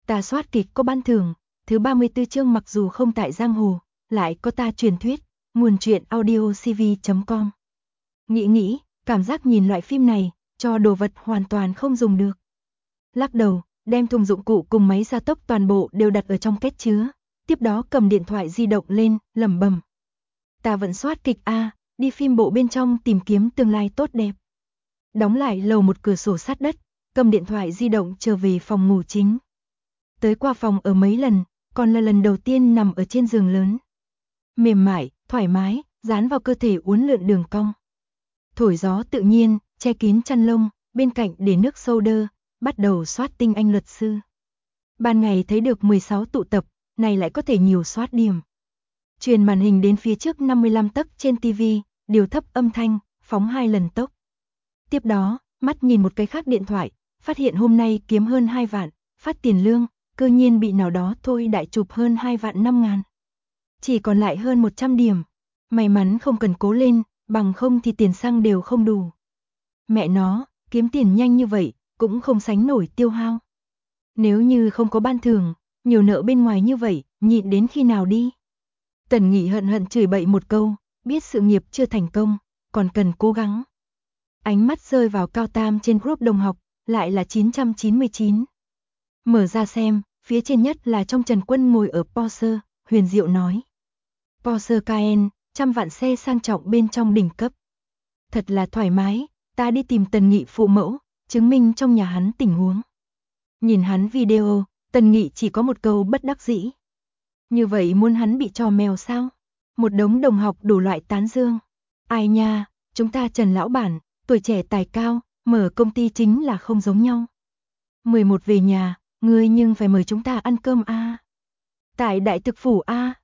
Ta soát kịch có ban thưởng, thứ 34 chương mặc dù không tại giang hồ, lại có ta truyền thuyết, nguồn truyện audiocv.com. Nghĩ, cảm giác nhìn loại phim này, cho đồ vật hoàn toàn không dùng được. Lắc đầu, đem thùng dụng cụ cùng máy gia tốc toàn bộ đều đặt ở trong két chứa, tiếp đó cầm điện thoại di động lên, lẩm bẩm. Ta vẫn soát kịch a, đi phim bộ bên trong tìm kiếm tương lai tốt đẹp. Đóng lại lầu một cửa sổ sát đất, cầm điện thoại di động trở về phòng ngủ chính. Tới qua phòng ở mấy lần, còn là lần đầu tiên nằm ở trên giường lớn. Mềm mại, thoải mái, dán vào cơ thể uốn lượn đường cong. Thổi gió tự nhiên, che kín chăn lông, bên cạnh để nước soda, bắt đầu soát tinh anh luật sư. Ban ngày thấy được 16 tụ tập, này lại có thể nhiều soát điểm. Truyền màn hình đến phía trước 55 tấc trên TV, điều thấp âm thanh, phóng 2 lần tốc. Tiếp đó, mắt nhìn một cái khác điện thoại, phát hiện hôm nay kiếm hơn 2 vạn, phát tiền lương, cơ nhiên bị nào đó thôi đại chụp hơn 2 vạn 5 ngàn. Chỉ còn lại hơn 100 điểm. May mắn không cần cố lên, bằng không thì tiền xăng đều không đủ. Mẹ nó, kiếm tiền nhanh như vậy, cũng không sánh nổi tiêu hao. Nếu như không có ban thưởng, nhiều nợ bên ngoài như vậy, nhịn đến khi nào đi? Tần Nghị hận chửi bậy một câu, biết sự nghiệp chưa thành công, còn cần cố gắng. Ánh mắt rơi vào Cao Tam trên group đồng học, lại là 999. Mở ra xem, phía trên nhất là trong Trần Quân ngồi ở Porsche, huyền diệu nói. Porsche Cayenne, 100 vạn xe sang trọng bên trong đỉnh cấp. Thật là thoải mái, ta đi tìm Tần Nghị phụ mẫu, chứng minh trong nhà hắn tình huống. Nhìn hắn video, Tần Nghị chỉ có một câu bất đắc dĩ. Như vậy muốn hắn bị trò mèo sao? Một đống đồng học đủ loại tán dương. Ai nha, chúng ta Trần lão bản, tuổi trẻ tài cao, mở công ty chính là không giống nhau. 11 về nhà, ngươi nhưng phải mời chúng ta ăn cơm a. Tại Đại Thực Phủ a.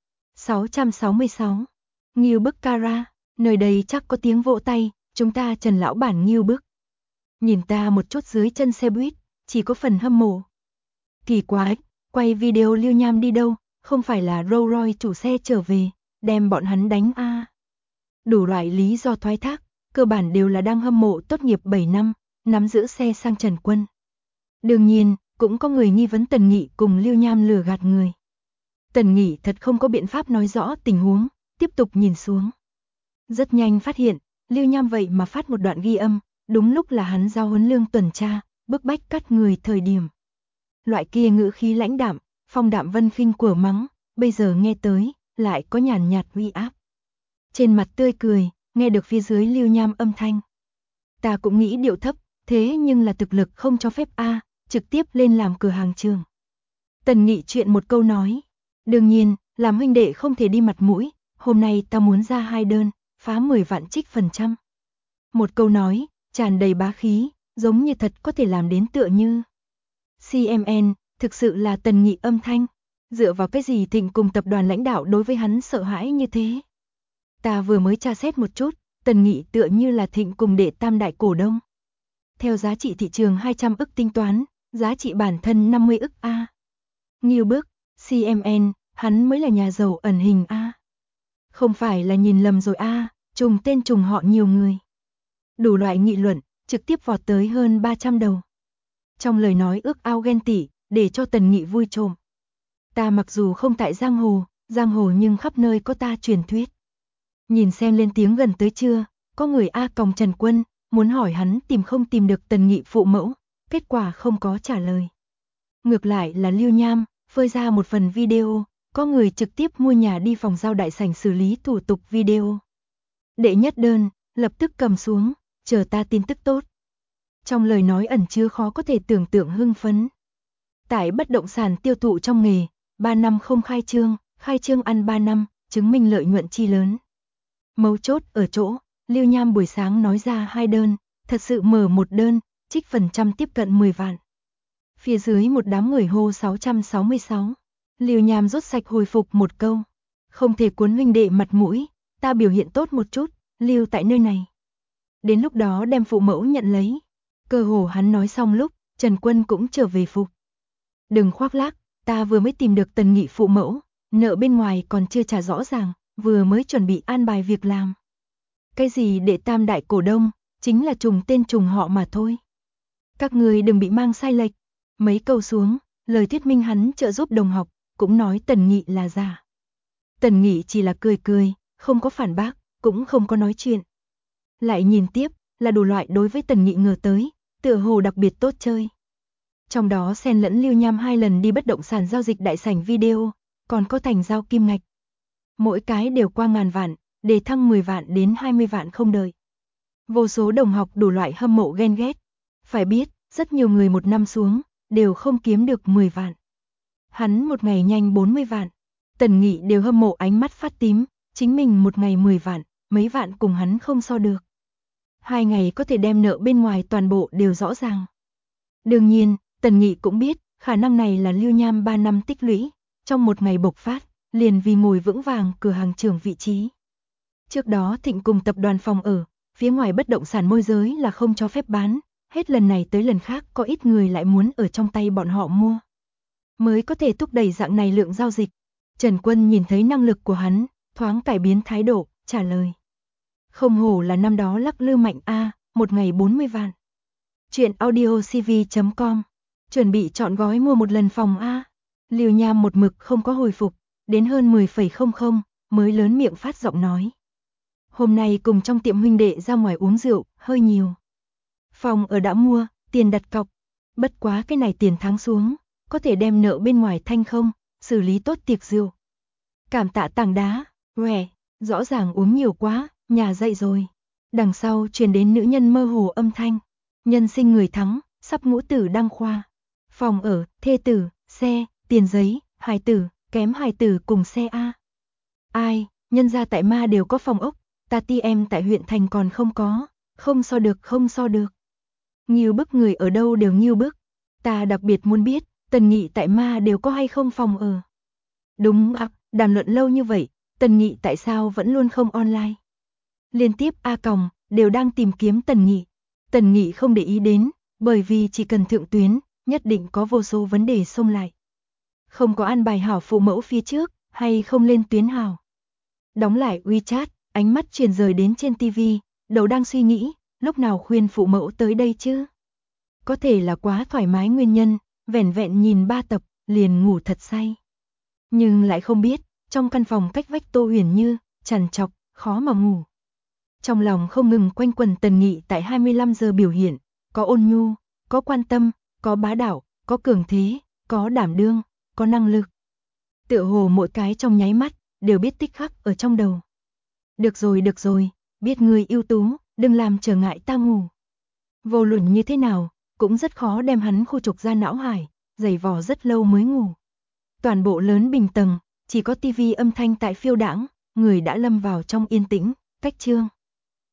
666. Nghiêu bức Cara, nơi đây chắc có tiếng vỗ tay, chúng ta Trần lão bản nghiêu bức. Nhìn ta một chút dưới chân xe buýt, chỉ có phần hâm mộ. Kỳ quái, quay video Lưu Nham đi đâu, không phải là Rolls Royce chủ xe trở về, đem bọn hắn đánh a. Đủ loại lý do thoái thác, cơ bản đều là đang hâm mộ tốt nghiệp 7 năm, nắm giữ xe sang Trần Quân. Đương nhiên, cũng có người nghi vấn Tần Nghị cùng Lưu Nham lừa gạt người. Tần Nghị thật không có biện pháp nói rõ tình huống, tiếp tục nhìn xuống. Rất nhanh phát hiện, Lưu Nham vậy mà phát một đoạn ghi âm, đúng lúc là hắn giao huấn lương tuần tra, bức bách cắt người thời điểm. Loại kia ngữ khí lãnh đạm, phong đạm vân khinh của mắng, bây giờ nghe tới, lại có nhàn nhạt uy áp. Trên mặt tươi cười, nghe được phía dưới Lưu Nham âm thanh. Ta cũng nghĩ điệu thấp, thế nhưng là thực lực không cho phép a, trực tiếp lên làm cửa hàng trường. Tần Nghị chuyện một câu nói. Đương nhiên, làm huynh đệ không thể đi mặt mũi, hôm nay ta muốn ra 2 đơn, phá 10 vạn trích phần trăm. Một câu nói, tràn đầy bá khí, giống như thật có thể làm đến tựa như. CMN, thực sự là Tần Nghị âm thanh, dựa vào cái gì Thịnh cùng tập đoàn lãnh đạo đối với hắn sợ hãi như thế. Ta vừa mới tra xét một chút, Tần Nghị tựa như là Thịnh cùng đệ tam đại cổ đông. Theo giá trị thị trường 200 ức tính toán, giá trị bản thân 50 ức a. Nghiêu bức, CMN, hắn mới là nhà giàu ẩn hình a. Không phải là nhìn lầm rồi a, trùng tên trùng họ nhiều người. Đủ loại nghị luận, trực tiếp vọt tới hơn 300 đầu. Trong lời nói ước ao ghen tị, để cho Tần Nghị vui trộm. Ta mặc dù không tại giang hồ nhưng khắp nơi có ta truyền thuyết. Nhìn xem lên tiếng gần tới chưa, có người A còng Trần Quân, muốn hỏi hắn tìm không tìm được Tần Nghị phụ mẫu, kết quả không có trả lời. Ngược lại là Lưu Nham, phơi ra một phần video, có người trực tiếp mua nhà đi phòng giao đại sảnh xử lý thủ tục video. Đệ nhất đơn, lập tức cầm xuống, chờ ta tin tức tốt. Trong lời nói ẩn chứa khó có thể tưởng tượng hưng phấn. Tại bất động sản tiêu thụ trong nghề, 3 năm không khai trương ăn 3 năm, chứng minh lợi nhuận chi lớn. Mấu chốt ở chỗ, Lưu Nham buổi sáng nói ra 2 đơn, thật sự mở một đơn, trích phần trăm tiếp cận 10 vạn. Phía dưới một đám người hô 666. Lưu Nham rốt sạch hồi phục một câu. Không thể cuốn huynh đệ mặt mũi, ta biểu hiện tốt một chút, lưu tại nơi này. Đến lúc đó đem phụ mẫu nhận lấy. Cơ hồ hắn nói xong lúc, Trần Quân cũng trở về phục. Đừng khoác lác, ta vừa mới tìm được Tần Nghị phụ mẫu, nợ bên ngoài còn chưa trả rõ ràng, vừa mới chuẩn bị an bài việc làm. Cái gì đệ tam đại cổ đông, chính là trùng tên trùng họ mà thôi. Các người đừng bị mang sai lệch. Mấy câu xuống, Lời thuyết minh hắn trợ giúp đồng học, cũng nói Tần Nghị là giả. Tần Nghị chỉ là cười cười, không có phản bác, cũng không có nói chuyện. Lại nhìn tiếp, là đủ loại đối với Tần Nghị ngờ tới, tựa hồ đặc biệt tốt chơi. Trong đó xen lẫn Lưu Nham 2 lần đi bất động sản giao dịch đại sảnh video, còn có thành giao kim ngạch. Mỗi cái đều qua ngàn vạn, đề thăng 10 vạn đến 20 vạn không đợi. Vô số đồng học đủ loại hâm mộ ghen ghét. Phải biết, rất nhiều người một năm xuống, đều không kiếm được 10 vạn. Hắn một ngày nhanh 40 vạn. Tần Nghị đều hâm mộ ánh mắt phát tím, chính mình một ngày 10 vạn, mấy vạn cùng hắn không so được. 2 ngày có thể đem nợ bên ngoài toàn bộ đều rõ ràng. Đương nhiên, Tần Nghị cũng biết, khả năng này là Lưu Nham 3 năm tích lũy, trong một ngày bộc phát, liền vì ngồi vững vàng cửa hàng trưởng vị trí. Trước đó Thịnh cùng tập đoàn phòng ở, phía ngoài bất động sản môi giới là không cho phép bán, hết lần này tới lần khác có ít người lại muốn ở trong tay bọn họ mua. Mới có thể thúc đẩy dạng này lượng giao dịch. Trần Quân nhìn thấy năng lực của hắn, thoáng cải biến thái độ, trả lời. Không hổ là năm đó lắc lư mạnh a, một ngày 40 vạn. Chuyện audiocv.com, chuẩn bị chọn gói mua một lần phòng a. Lưu Nham một mực không có hồi phục, đến hơn 10,00 mới lớn miệng phát giọng nói. Hôm nay cùng trong tiệm huynh đệ ra ngoài uống rượu, hơi nhiều. Phòng ở đã mua, tiền đặt cọc. Bất quá cái này tiền tháng xuống, có thể đem nợ bên ngoài thanh không, xử lý tốt tiệc rượu. Cảm tạ tảng đá, quẻ, rõ ràng uống nhiều quá, nhà dậy rồi. Đằng sau truyền đến nữ nhân mơ hồ âm thanh. Nhân sinh người thắng, sắp ngũ tử đăng khoa. Phòng ở, thê tử, xe, tiền giấy, hài tử, kém hài tử cùng xe A. Ai, nhân gia tại Ma đều có phòng ốc, ta ti em tại huyện thành còn không có, không so được không so được. Nhiều bức người ở đâu đều nhiều bức. Ta đặc biệt muốn biết, Tần Nghị tại Ma đều có hay không phòng ở. Đúng ạ, đàm luận lâu như vậy, Tần Nghị tại sao vẫn luôn không online. Liên tiếp A còng, đều đang tìm kiếm Tần Nghị. Tần Nghị không để ý đến, bởi vì chỉ cần thượng tuyến, nhất định có vô số vấn đề xông lại. Không có an bài hảo phụ mẫu phía trước, hay không lên tuyến hảo. Đóng lại WeChat, ánh mắt truyền rời đến trên TV, đầu đang suy nghĩ, lúc nào khuyên phụ mẫu tới đây chứ. Có thể là quá thoải mái nguyên nhân, vẻn vẹn nhìn 3 tập, liền ngủ thật say. Nhưng lại không biết, trong căn phòng cách vách Tô Huyền Như, trằn trọc, khó mà ngủ. Trong lòng không ngừng quanh quẩn Tần Nghị tại 25 giờ biểu hiện, có ôn nhu, có quan tâm, có bá đạo, có cường thế, có đảm đương, có năng lực. Tựa hồ mỗi cái trong nháy mắt, đều biết tích khắc ở trong đầu. Được rồi, biết người ưu tú, đừng làm trở ngại ta ngủ. Vô luận như thế nào, cũng rất khó đem hắn khu trục ra não hải, giày vò rất lâu mới ngủ. Toàn bộ lớn bình tầng, chỉ có tivi âm thanh tại phiêu đãng, người đã lâm vào trong yên tĩnh, cách chương.